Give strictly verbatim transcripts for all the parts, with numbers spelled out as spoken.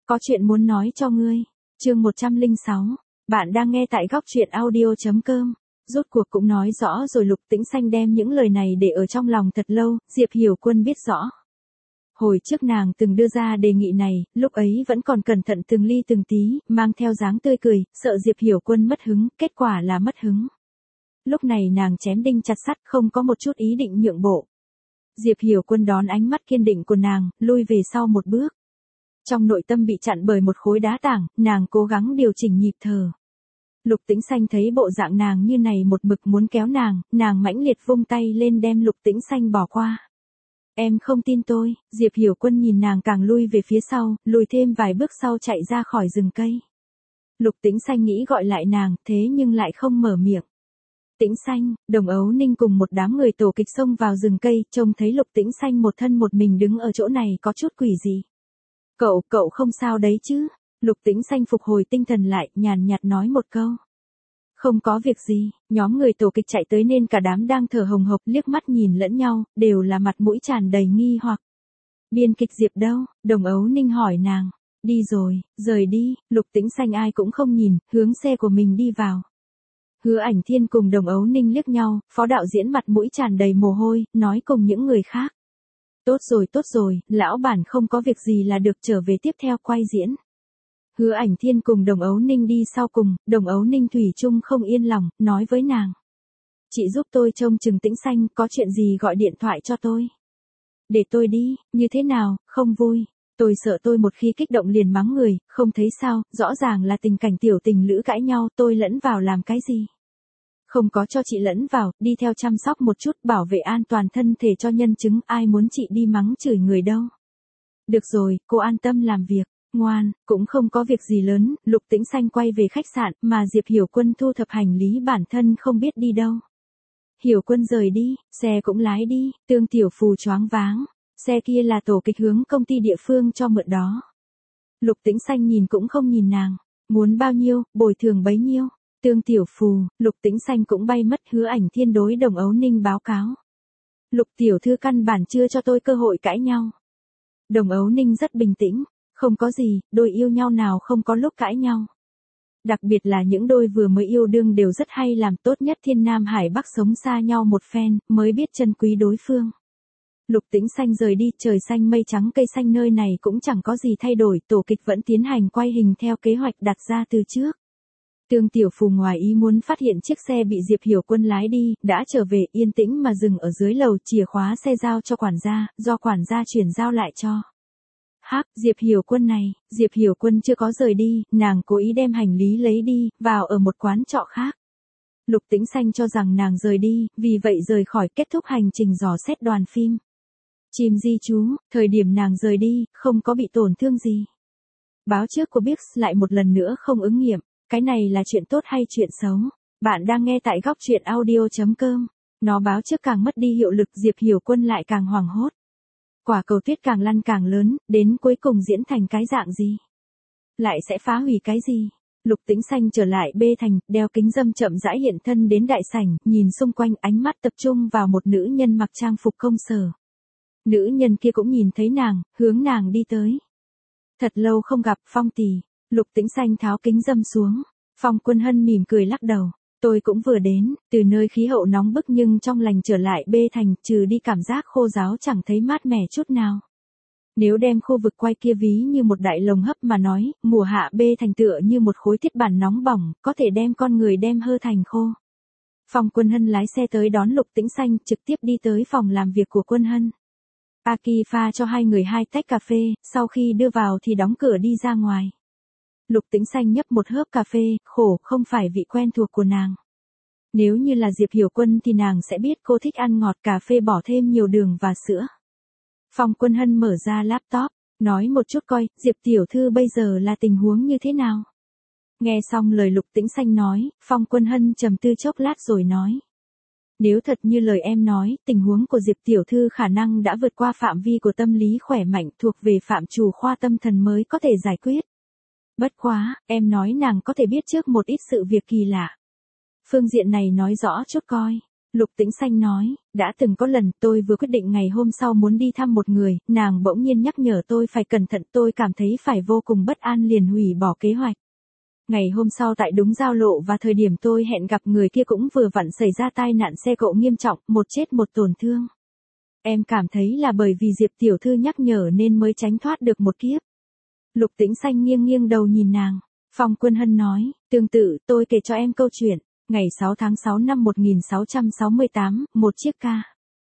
Có chuyện muốn nói cho ngươi. Chương một trăm lẻ sáu. Bạn đang nghe tại góc truyện audio chấm com. Rốt cuộc cũng nói rõ rồi. Lục Tĩnh Xanh đem những lời này để ở trong lòng thật lâu, Diệp Hiểu Quân biết rõ. Hồi trước nàng từng đưa ra đề nghị này, lúc ấy vẫn còn cẩn thận từng ly từng tí, mang theo dáng tươi cười, sợ Diệp Hiểu Quân mất hứng, kết quả là mất hứng. Lúc này nàng chém đinh chặt sắt, không có một chút ý định nhượng bộ. Diệp Hiểu Quân đón ánh mắt kiên định của nàng, lui về sau một bước. Trong nội tâm bị chặn bởi một khối đá tảng, nàng cố gắng điều chỉnh nhịp thở. Lục Tĩnh Xanh thấy bộ dạng nàng như này một mực muốn kéo nàng, nàng mãnh liệt vung tay lên đem Lục Tĩnh Xanh bỏ qua. Em không tin tôi. Diệp Hiểu Quân nhìn nàng càng lui về phía sau, lùi thêm vài bước sau chạy ra khỏi rừng cây. Lục Tĩnh Xanh nghĩ gọi lại nàng, thế nhưng lại không mở miệng. Tĩnh Xanh, Đồng Ấu Ninh cùng một đám người tổ kịch xông vào rừng cây, trông thấy Lục Tĩnh Xanh một thân một mình đứng ở chỗ này có chút quỷ gì. Cậu, cậu không sao đấy chứ? Lục Tĩnh Xanh phục hồi tinh thần lại, nhàn nhạt nói một câu. Không có việc gì. Nhóm người tổ kịch chạy tới nên cả đám đang thở hồng hộc, liếc mắt nhìn lẫn nhau, đều là mặt mũi tràn đầy nghi hoặc. Biên kịch Diệp đâu? Đồng Ấu Ninh hỏi nàng. Đi rồi, rời đi. Lục Tĩnh Xanh ai cũng không nhìn, hướng xe của mình đi vào. Hứa Ảnh Thiên cùng Đồng Ấu Ninh liếc nhau, phó đạo diễn mặt mũi tràn đầy mồ hôi, nói cùng những người khác. Tốt rồi tốt rồi, lão bản không có việc gì là được, trở về tiếp theo quay diễn. Hứa Ảnh Thiên cùng Đồng Ấu Ninh đi sau cùng, Đồng Ấu Ninh thủy chung không yên lòng, nói với nàng. Chị giúp tôi trông chừng Tĩnh Xanh, có chuyện gì gọi điện thoại cho tôi. Để tôi đi, như thế nào, không vui. Tôi sợ tôi một khi kích động liền mắng người, không thấy sao, rõ ràng là tình cảnh tiểu tình lữ cãi nhau, tôi lẫn vào làm cái gì. Không có cho chị lẫn vào, đi theo chăm sóc một chút, bảo vệ an toàn thân thể cho nhân chứng, ai muốn chị đi mắng chửi người đâu. Được rồi, cô an tâm làm việc, ngoan, cũng không có việc gì lớn. Lục Tĩnh Xanh quay về khách sạn, mà Diệp Hiểu Quân thu thập hành lý, bản thân không biết đi đâu. Hiểu Quân rời đi, xe cũng lái đi, Tương Tiểu Phù choáng váng. Xe kia là tổ kịch hướng công ty địa phương cho mượn đó. Lục Tĩnh Xanh nhìn cũng không nhìn nàng. Muốn bao nhiêu, bồi thường bấy nhiêu. Tương Tiểu Phù, Lục Tĩnh Xanh cũng bay mất. Hứa Ảnh Thiên đối Đồng Ấu Ninh báo cáo. Lục tiểu thư căn bản chưa cho tôi cơ hội cãi nhau. Đồng Ấu Ninh rất bình tĩnh. Không có gì, đôi yêu nhau nào không có lúc cãi nhau. Đặc biệt là những đôi vừa mới yêu đương đều rất hay làm, tốt nhất thiên nam hải bắc sống xa nhau một phen, mới biết trân quý đối phương. Lục Tĩnh Xanh rời đi, trời xanh mây trắng cây xanh, nơi này cũng chẳng có gì thay đổi, tổ kịch vẫn tiến hành quay hình theo kế hoạch đặt ra từ trước. Tương Tiểu Phù ngoài ý muốn phát hiện chiếc xe bị Diệp Hiểu Quân lái đi, đã trở về, yên tĩnh mà dừng ở dưới lầu, chìa khóa xe giao cho quản gia, do quản gia chuyển giao lại cho. Hắc, Diệp Hiểu Quân này, Diệp Hiểu Quân chưa có rời đi, nàng cố ý đem hành lý lấy đi, vào ở một quán trọ khác. Lục Tĩnh Xanh cho rằng nàng rời đi, vì vậy rời khỏi, kết thúc hành trình dò xét đoàn phim. Chim di chú, thời điểm nàng rời đi, không có bị tổn thương gì. Báo trước của Bix lại một lần nữa không ứng nghiệm, cái này là chuyện tốt hay chuyện xấu? Bạn đang nghe tại góc truyện audio chấm com. Nó báo trước càng mất đi hiệu lực, Diệp Hiểu Quân lại càng hoảng hốt. Quả cầu tuyết càng lăn càng lớn, đến cuối cùng diễn thành cái dạng gì? Lại sẽ phá hủy cái gì? Lục Tĩnh Xanh trở lại bê thành, đeo kính râm chậm rãi hiện thân đến đại sảnh, nhìn xung quanh, ánh mắt tập trung vào một nữ nhân mặc trang phục công sở. Nữ nhân kia cũng nhìn thấy nàng, hướng nàng đi tới. Thật lâu không gặp, Phong tỷ. Lục Tĩnh Xanh tháo kính râm xuống. Phong Quân Hân mỉm cười lắc đầu. Tôi cũng vừa đến, từ nơi khí hậu nóng bức nhưng trong lành trở lại bê thành, trừ đi cảm giác khô ráo chẳng thấy mát mẻ chút nào. Nếu đem khu vực quay kia ví như một đại lồng hấp mà nói, mùa hạ bê thành tựa như một khối thiết bản nóng bỏng, có thể đem con người đem hơ thành khô. Phong Quân Hân lái xe tới đón Lục Tĩnh Xanh, trực tiếp đi tới phòng làm việc của Quân Hân. Aki pha cho hai người hai tách cà phê, sau khi đưa vào thì đóng cửa đi ra ngoài. Lục Tĩnh Xanh nhấp một hớp cà phê, khổ, không phải vị quen thuộc của nàng. Nếu như là Diệp Hiểu Quân thì nàng sẽ biết cô thích ăn ngọt, cà phê bỏ thêm nhiều đường và sữa. Phong Quân Hân mở ra laptop, nói một chút coi, Diệp tiểu thư bây giờ là tình huống như thế nào. Nghe xong lời Lục Tĩnh Xanh nói, Phong Quân Hân trầm tư chốc lát rồi nói. Nếu thật như lời em nói, tình huống của Diệp tiểu thư khả năng đã vượt qua phạm vi của tâm lý khỏe mạnh, thuộc về phạm trù khoa tâm thần mới có thể giải quyết. Bất quá, em nói nàng có thể biết trước một ít sự việc kỳ lạ. Phương diện này nói rõ chút coi. Lục Tĩnh Xanh nói, đã từng có lần tôi vừa quyết định ngày hôm sau muốn đi thăm một người, nàng bỗng nhiên nhắc nhở tôi phải cẩn thận, tôi cảm thấy phải vô cùng bất an liền hủy bỏ kế hoạch. Ngày hôm sau tại đúng giao lộ và thời điểm tôi hẹn gặp người kia cũng vừa vặn xảy ra tai nạn xe cộ nghiêm trọng, một chết một tổn thương. Em cảm thấy là bởi vì Diệp tiểu thư nhắc nhở nên mới tránh thoát được một kiếp. Lục Tĩnh Xanh nghiêng nghiêng đầu nhìn nàng. Phong Quân Hân nói, tương tự tôi kể cho em câu chuyện. Ngày sáu tháng sáu năm một nghìn sáu trăm sáu mươi tám, một chiếc ca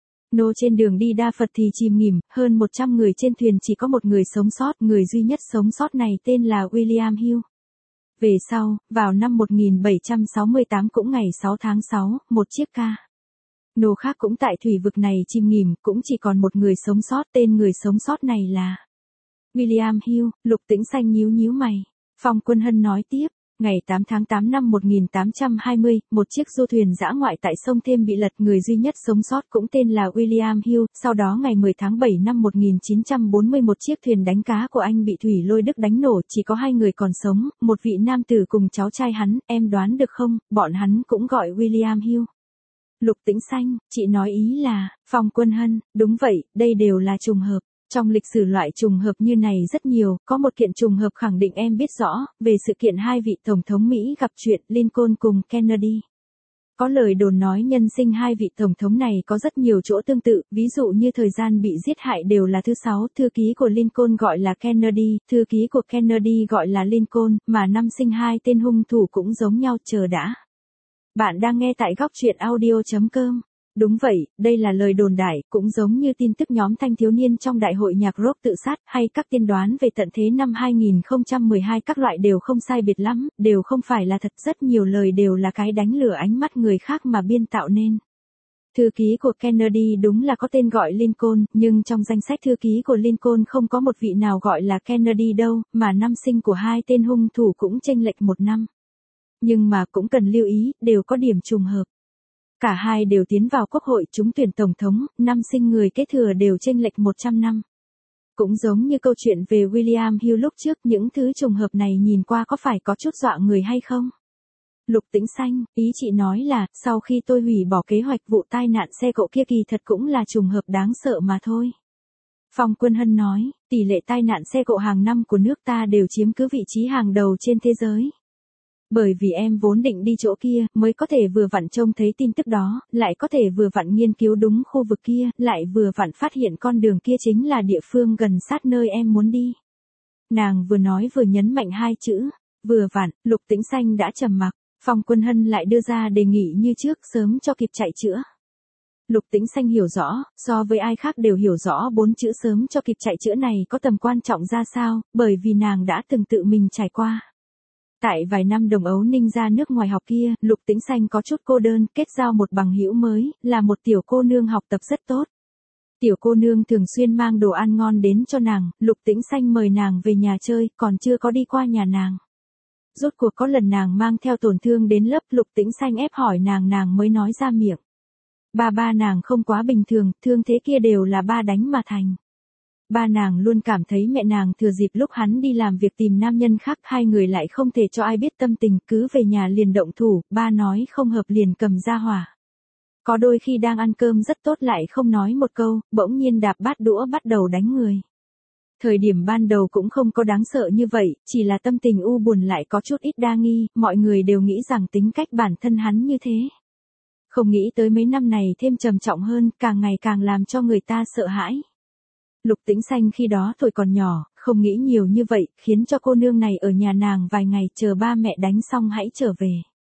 nô trên đường đi Đa Phật thì chìm nghỉm, hơn một trăm người trên thuyền chỉ có một người sống sót, người duy nhất sống sót này tên là William Hill. Về sau, vào năm một nghìn bảy trăm sáu mươi tám cũng ngày sáu tháng sáu, một chiếc ca nô khác cũng tại thủy vực này chìm nghỉm, cũng chỉ còn một người sống sót, tên người sống sót này là William Hill. Lục Tĩnh Xanh nhíu nhíu mày. Phong Quân Hân nói tiếp, ngày tám tháng tám năm một nghìn tám trăm hai mươi, một chiếc du thuyền dã ngoại tại sông Thêm bị lật, người duy nhất sống sót cũng tên là William Hill. Sau đó ngày mười tháng bảy năm một nghìn chín trăm bốn mươi, một chiếc thuyền đánh cá của anh bị thủy lôi Đức đánh nổ, chỉ có hai người còn sống, một vị nam tử cùng cháu trai hắn, em đoán được không, bọn hắn cũng gọi William Hill. Lục Tĩnh Xanh, chị nói ý là, Phong Quân Hân, đúng vậy, đây đều là trùng hợp. Trong lịch sử loại trùng hợp như này rất nhiều, có một kiện trùng hợp khẳng định em biết rõ, về sự kiện hai vị Tổng thống Mỹ gặp chuyện Lincoln cùng Kennedy. Có lời đồn nói nhân sinh hai vị Tổng thống này có rất nhiều chỗ tương tự, ví dụ như thời gian bị giết hại đều là thứ sáu, thư ký của Lincoln gọi là Kennedy, thư ký của Kennedy gọi là Lincoln, mà năm sinh hai tên hung thủ cũng giống nhau. Chờ đã. Bạn đang nghe tại góc truyện audio chấm com. Đúng vậy, đây là lời đồn đại, cũng giống như tin tức nhóm thanh thiếu niên trong đại hội nhạc rock tự sát, hay các tiên đoán về tận thế năm hai nghìn không trăm mười hai, các loại đều không sai biệt lắm, đều không phải là thật, rất nhiều lời đều là cái đánh lừa ánh mắt người khác mà biên tạo nên. Thư ký của Kennedy đúng là có tên gọi Lincoln, nhưng trong danh sách thư ký của Lincoln không có một vị nào gọi là Kennedy đâu, mà năm sinh của hai tên hung thủ cũng chênh lệch một năm. Nhưng mà cũng cần lưu ý, đều có điểm trùng hợp. Cả hai đều tiến vào quốc hội trúng tuyển tổng thống, năm sinh người kế thừa đều chênh lệch một trăm năm. Cũng giống như câu chuyện về William Hill lúc trước, những thứ trùng hợp này nhìn qua có phải có chút dọa người hay không? Lục Tĩnh Xanh, ý chị nói là, sau khi tôi hủy bỏ kế hoạch vụ tai nạn xe cộ kia kỳ thật cũng là trùng hợp đáng sợ mà thôi. Phong Quân Hân nói, tỷ lệ tai nạn xe cộ hàng năm của nước ta đều chiếm cứ vị trí hàng đầu trên thế giới. Bởi vì em vốn định đi chỗ kia, mới có thể vừa vặn trông thấy tin tức đó, lại có thể vừa vặn nghiên cứu đúng khu vực kia, lại vừa vặn phát hiện con đường kia chính là địa phương gần sát nơi em muốn đi. Nàng vừa nói vừa nhấn mạnh hai chữ, vừa vặn. Lục Tĩnh Xanh đã trầm mặc, Phong Quân Hân lại đưa ra đề nghị như trước, sớm cho kịp chạy chữa. Lục Tĩnh Xanh hiểu rõ, so với ai khác đều hiểu rõ bốn chữ sớm cho kịp chạy chữa này có tầm quan trọng ra sao, bởi vì nàng đã từng tự mình trải qua. Tại vài năm đồng ấu Ninh ra nước ngoài học kia, Lục Tĩnh Xanh có chút cô đơn, kết giao một bằng hữu mới, là một tiểu cô nương học tập rất tốt. Tiểu cô nương thường xuyên mang đồ ăn ngon đến cho nàng, Lục Tĩnh Xanh mời nàng về nhà chơi, còn chưa có đi qua nhà nàng. Rốt cuộc có lần nàng mang theo tổn thương đến lớp, Lục Tĩnh Xanh ép hỏi nàng, nàng mới nói ra miệng. Ba ba nàng không quá bình thường, thương thế kia đều là ba đánh mà thành. Ba nàng luôn cảm thấy mẹ nàng thừa dịp lúc hắn đi làm việc tìm nam nhân khác, hai người lại không thể cho ai biết tâm tình, cứ về nhà liền động thủ, ba nói không hợp liền cầm ra hỏa. Có đôi khi đang ăn cơm rất tốt lại không nói một câu, bỗng nhiên đạp bát đũa bắt đầu đánh người. Thời điểm ban đầu cũng không có đáng sợ như vậy, chỉ là tâm tình u buồn lại có chút ít đa nghi, mọi người đều nghĩ rằng tính cách bản thân hắn như thế. Không nghĩ tới mấy năm này thêm trầm trọng hơn, càng ngày càng làm cho người ta sợ hãi. Lục Tĩnh Xanh khi đó tuổi còn nhỏ, không nghĩ nhiều như vậy, khiến cho cô nương này ở nhà nàng vài ngày, chờ ba mẹ đánh xong hãy trở về.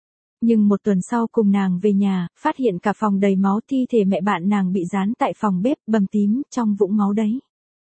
Nhưng một tuần sau cùng nàng về nhà, phát hiện cả phòng đầy máu, thi thể mẹ bạn nàng bị dán tại phòng bếp, bầm tím, trong vũng máu đấy.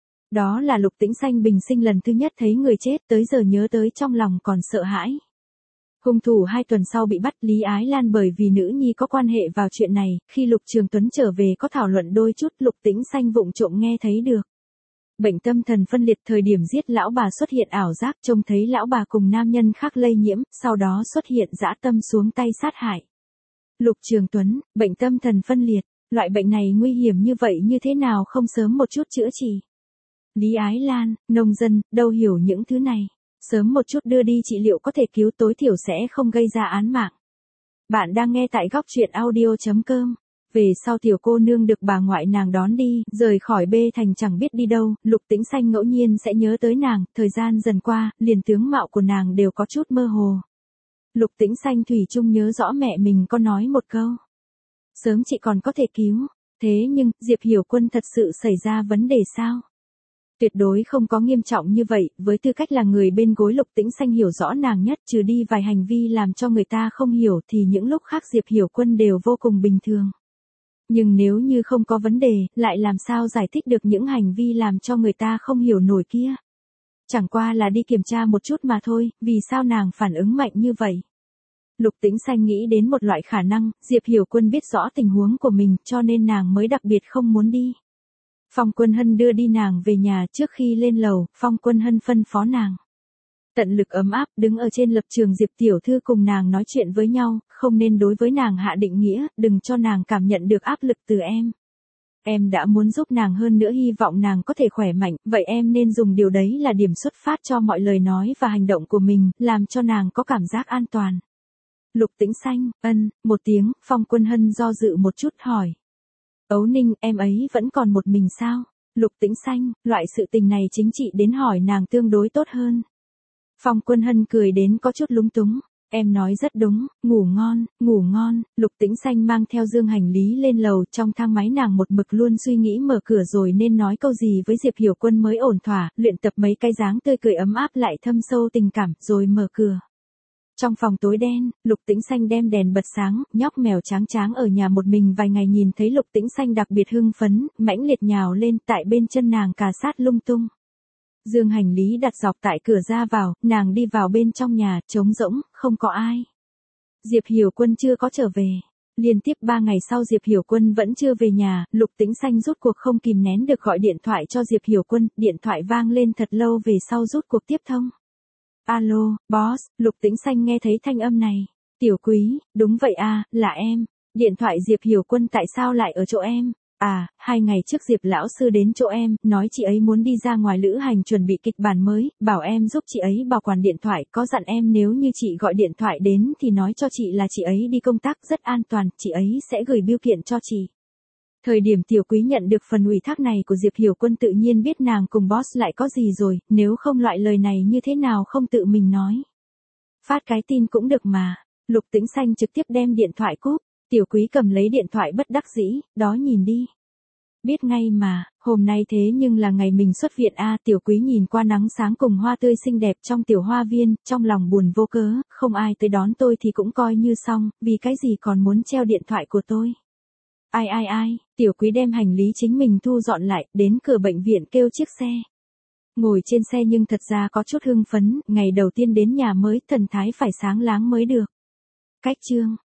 Đó là Lục Tĩnh Xanh bình sinh lần thứ nhất thấy người chết, tới giờ nhớ tới trong lòng còn sợ hãi. Hung thủ hai tuần sau bị bắt, Lý Ái Lan bởi vì nữ nhi có quan hệ vào chuyện này, khi Lục Trường Tuấn trở về có thảo luận đôi chút, Lục Tĩnh Xanh vụng trộm nghe thấy được. Bệnh tâm thần phân liệt, thời điểm giết lão bà xuất hiện ảo giác, trông thấy lão bà cùng nam nhân khác lây nhiễm, sau đó xuất hiện dã tâm xuống tay sát hại. Lục Trường Tuấn, bệnh tâm thần phân liệt, loại bệnh này nguy hiểm như vậy như thế nào không sớm một chút chữa trị. Lý Ái Lan, nông dân, đâu hiểu những thứ này. Sớm một chút đưa đi trị liệu có thể cứu, tối thiểu sẽ không gây ra án mạng. Bạn đang nghe tại góc truyện audio.com. Về sau tiểu cô nương được bà ngoại nàng đón đi, rời khỏi Bê Thành chẳng biết đi đâu, Lục Tĩnh Xanh ngẫu nhiên sẽ nhớ tới nàng, thời gian dần qua, liền tướng mạo của nàng đều có chút mơ hồ. Lục Tĩnh Xanh thủy chung nhớ rõ mẹ mình có nói một câu. Sớm chị còn có thể cứu, thế nhưng, Diệp Hiểu Quân thật sự xảy ra vấn đề sao? Tuyệt đối không có nghiêm trọng như vậy, với tư cách là người bên gối Lục Tĩnh Xanh hiểu rõ nàng nhất, trừ đi vài hành vi làm cho người ta không hiểu thì những lúc khác Diệp Hiểu Quân đều vô cùng bình thường. Nhưng nếu như không có vấn đề, lại làm sao giải thích được những hành vi làm cho người ta không hiểu nổi kia? Chẳng qua là đi kiểm tra một chút mà thôi, vì sao nàng phản ứng mạnh như vậy? Lục Tĩnh Xanh nghĩ đến một loại khả năng, Diệp Hiểu Quân biết rõ tình huống của mình cho nên nàng mới đặc biệt không muốn đi. Phong Quân Hân đưa đi nàng về nhà, trước khi lên lầu, Phong Quân Hân phân phó nàng. Tận lực ấm áp, đứng ở trên lập trường Diệp Tiểu Thư cùng nàng nói chuyện với nhau, không nên đối với nàng hạ định nghĩa, đừng cho nàng cảm nhận được áp lực từ em. Em đã muốn giúp nàng hơn nữa hy vọng nàng có thể khỏe mạnh, vậy em nên dùng điều đấy là điểm xuất phát cho mọi lời nói và hành động của mình, làm cho nàng có cảm giác an toàn. Lục Tĩnh Xanh, ân, một tiếng, Phong Quân Hân do dự một chút hỏi. Ấu Ninh, em ấy vẫn còn một mình sao? Lục Tĩnh Xanh, loại sự tình này chính chị đến hỏi nàng tương đối tốt hơn. Phong Quân Hân cười đến có chút lúng túng. Em nói rất đúng, ngủ ngon, ngủ ngon. Lục Tĩnh Xanh mang theo dương hành lý lên lầu, trong thang máy nàng một mực luôn suy nghĩ mở cửa rồi nên nói câu gì với Diệp Hiểu Quân mới ổn thỏa, luyện tập mấy cái dáng tươi cười ấm áp lại thâm sâu tình cảm, rồi mở cửa. Trong phòng tối đen, Lục Tĩnh Xanh đem đèn bật sáng, nhóc mèo tráng tráng ở nhà một mình vài ngày nhìn thấy Lục Tĩnh Xanh đặc biệt hưng phấn, mãnh liệt nhào lên, tại bên chân nàng cà sát lung tung. Dương hành lý đặt dọc tại cửa ra vào, nàng đi vào bên trong nhà, trống rỗng, không có ai. Diệp Hiểu Quân chưa có trở về. Liên tiếp ba ngày sau Diệp Hiểu Quân vẫn chưa về nhà, Lục Tĩnh Xanh rút cuộc không kìm nén được gọi điện thoại cho Diệp Hiểu Quân, điện thoại vang lên thật lâu về sau rút cuộc tiếp thông. Alo, boss, Lục Tĩnh Xanh nghe thấy thanh âm này. Tiểu Quý, đúng vậy à, là em. Điện thoại Diệp Hiểu Quân tại sao lại ở chỗ em? À, hai ngày trước Diệp lão sư đến chỗ em, nói chị ấy muốn đi ra ngoài lữ hành chuẩn bị kịch bản mới, bảo em giúp chị ấy bảo quản điện thoại, có dặn em nếu như chị gọi điện thoại đến thì nói cho chị là chị ấy đi công tác rất an toàn, chị ấy sẽ gửi bưu kiện cho chị. Thời điểm Tiểu Quý nhận được phần ủy thác này của Diệp Hiểu Quân tự nhiên biết nàng cùng boss lại có gì rồi, nếu không loại lời này như thế nào không tự mình nói. Phát cái tin cũng được mà. Lục Tĩnh Xanh trực tiếp đem điện thoại cúp, Tiểu Quý cầm lấy điện thoại bất đắc dĩ, đó nhìn đi. Biết ngay mà, hôm nay thế nhưng là ngày mình xuất viện a. Tiểu Quý nhìn qua nắng sáng cùng hoa tươi xinh đẹp trong tiểu hoa viên, trong lòng buồn vô cớ, không ai tới đón tôi thì cũng coi như xong, vì cái gì còn muốn treo điện thoại của tôi. Ai ai ai, Tiểu Quý đem hành lý chính mình thu dọn lại, đến cửa bệnh viện kêu chiếc xe. Ngồi trên xe nhưng thật ra có chút hưng phấn, ngày đầu tiên đến nhà mới, thần thái phải sáng láng mới được. Cách chương